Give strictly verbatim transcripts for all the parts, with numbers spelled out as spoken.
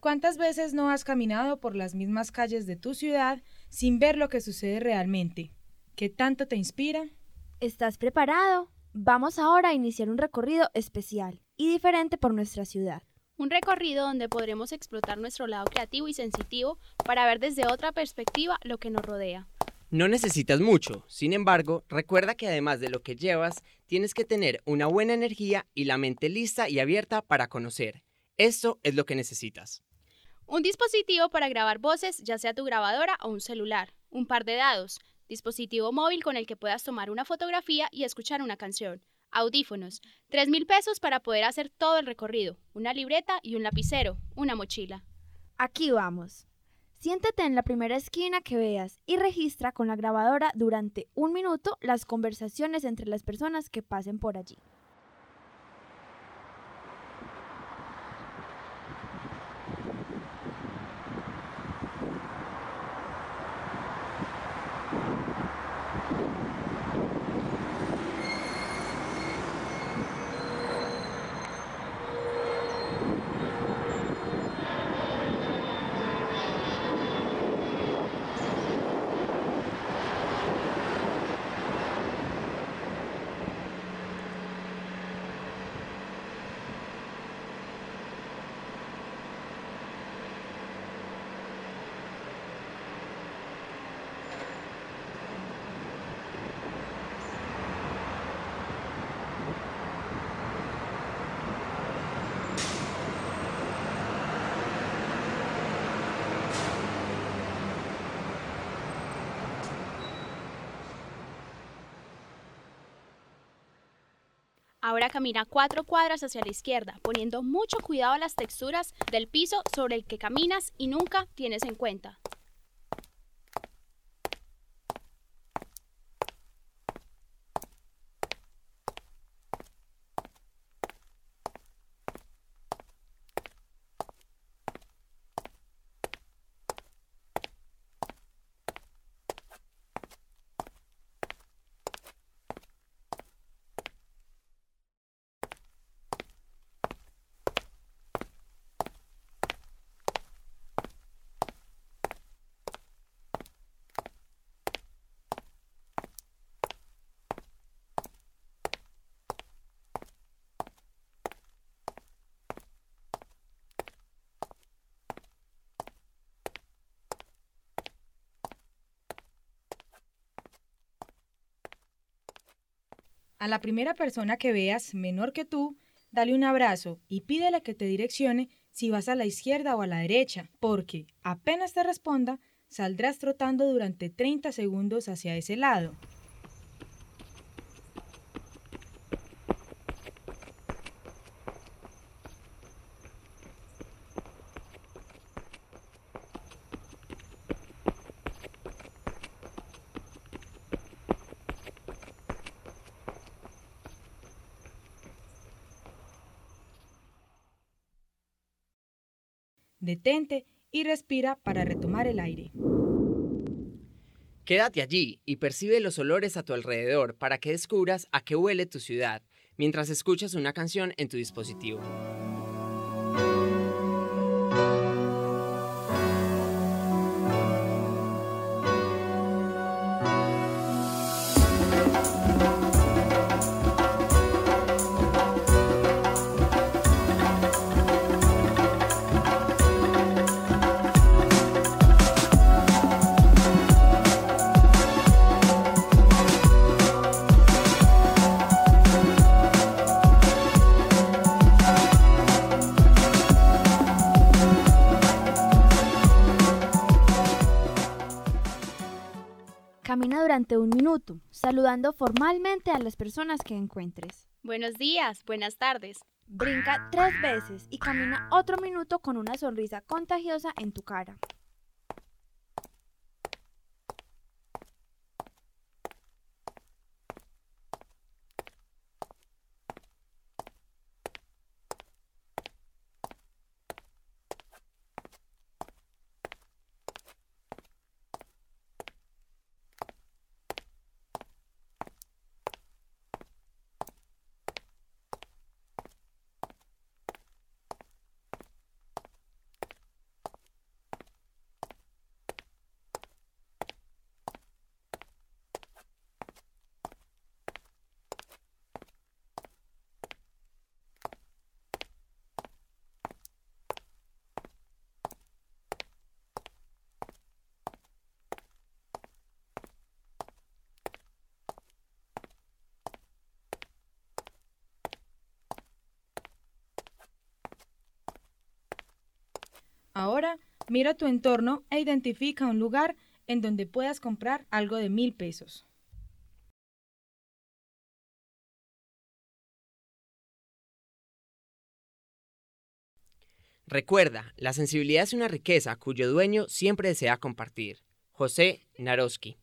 ¿cuántas veces no has caminado por las mismas calles de tu ciudad sin ver lo que sucede realmente? ¿Qué tanto te inspira? ¿Estás preparado? Vamos ahora a iniciar un recorrido especial y diferente por nuestra ciudad. Un recorrido donde podremos explotar nuestro lado creativo y sensitivo para ver desde otra perspectiva lo que nos rodea. No necesitas mucho, sin embargo, recuerda que además de lo que llevas, tienes que tener una buena energía y la mente lista y abierta para conocer. Esto es lo que necesitas. Un dispositivo para grabar voces, ya sea tu grabadora o un celular. Un par de dados. Dispositivo móvil con el que puedas tomar una fotografía y escuchar una canción. Audífonos. Tres mil pesos para poder hacer todo el recorrido. Una libreta y un lapicero. Una mochila. Aquí vamos. Siéntate en la primera esquina que veas y registra con la grabadora durante un minuto las conversaciones entre las personas que pasen por allí. Ahora camina cuatro cuadras hacia la izquierda, poniendo mucho cuidado a las texturas del piso sobre el que caminas y nunca tienes en cuenta. A la primera persona que veas menor que tú, dale un abrazo y pídele que te direccione si vas a la izquierda o a la derecha, porque apenas te responda, saldrás trotando durante treinta segundos hacia ese lado. Detente y respira para retomar el aire. Quédate allí y percibe los olores a tu alrededor para que descubras a qué huele tu ciudad, mientras escuchas una canción en tu dispositivo. Camina durante un minuto, saludando formalmente a las personas que encuentres. Buenos días, buenas tardes. Brinca tres veces y camina otro minuto con una sonrisa contagiosa en tu cara. Ahora, mira tu entorno e identifica un lugar en donde puedas comprar algo de mil pesos. Recuerda, la sensibilidad es una riqueza cuyo dueño siempre desea compartir. José Naroski.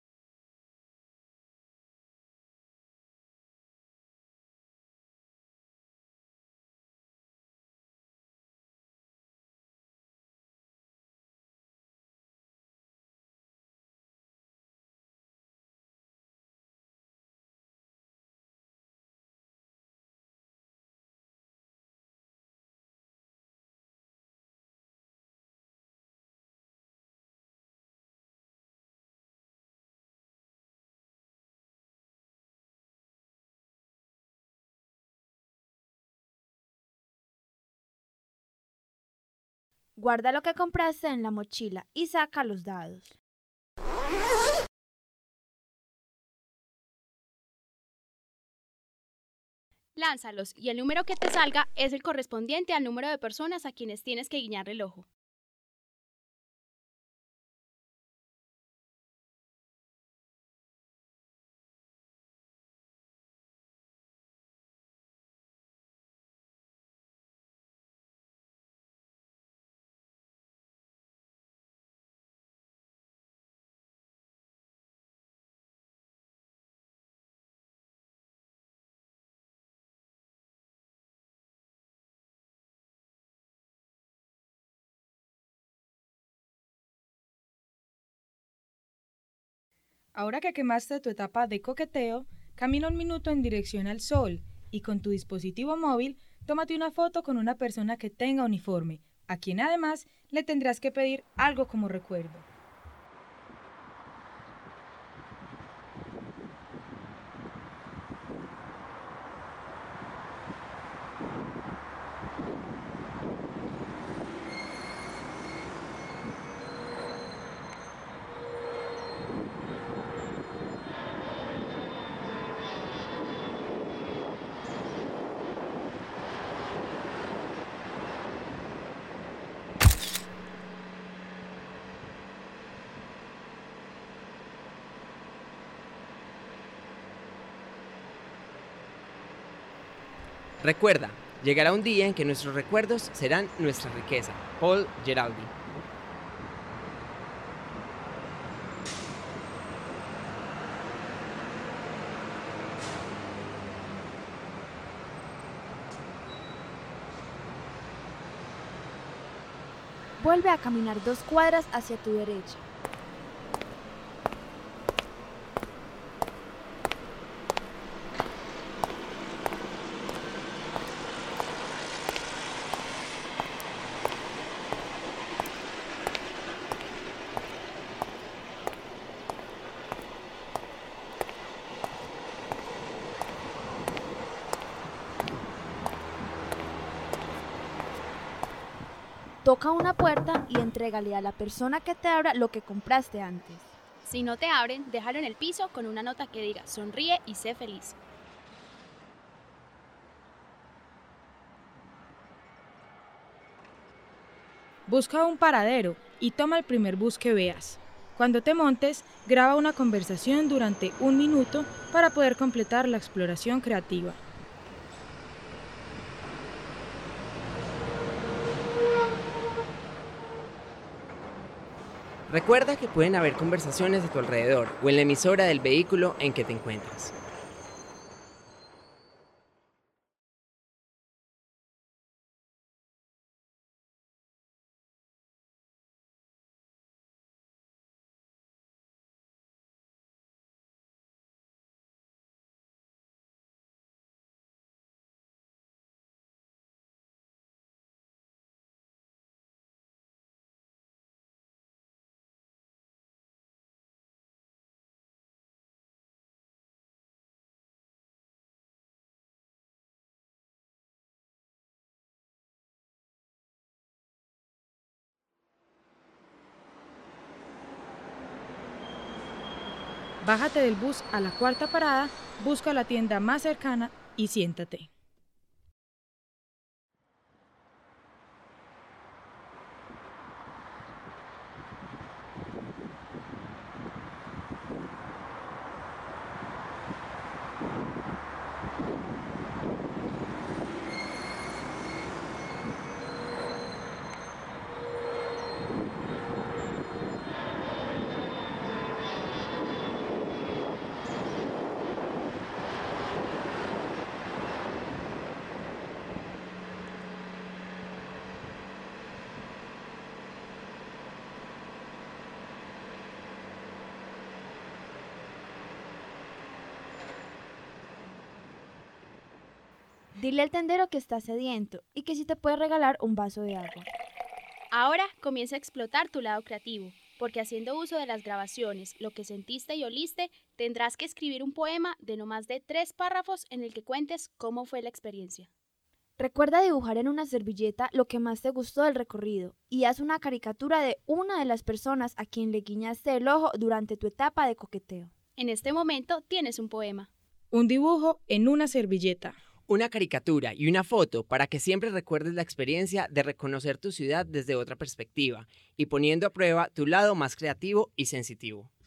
Guarda lo que compraste en la mochila y saca los dados. Lánzalos y el número que te salga es el correspondiente al número de personas a quienes tienes que guiñar el ojo. Ahora que quemaste tu etapa de coqueteo, camina un minuto en dirección al sol y con tu dispositivo móvil, tómate una foto con una persona que tenga uniforme, a quien además le tendrás que pedir algo como recuerdo. Recuerda, llegará un día en que nuestros recuerdos serán nuestra riqueza. Paul Geraldi. Vuelve a caminar dos cuadras hacia tu derecha. Toca una puerta y entrégale a la persona que te abra lo que compraste antes. Si no te abren, déjalo en el piso con una nota que diga sonríe y sé feliz. Busca un paradero y toma el primer bus que veas. Cuando te montes, graba una conversación durante un minuto para poder completar la exploración creativa. Recuerda que pueden haber conversaciones a tu alrededor o en la emisora del vehículo en que te encuentras. Bájate del bus a la cuarta parada, busca la tienda más cercana y siéntate. Dile al tendero que está sediento y que si te puede regalar un vaso de agua. Ahora comienza a explotar tu lado creativo, porque haciendo uso de las grabaciones, lo que sentiste y oliste, tendrás que escribir un poema de no más de tres párrafos en el que cuentes cómo fue la experiencia. Recuerda dibujar en una servilleta lo que más te gustó del recorrido y haz una caricatura de una de las personas a quien le guiñaste el ojo durante tu etapa de coqueteo. En este momento tienes un poema. Un dibujo en una servilleta. Una caricatura y una foto para que siempre recuerdes la experiencia de reconocer tu ciudad desde otra perspectiva y poniendo a prueba tu lado más creativo y sensitivo.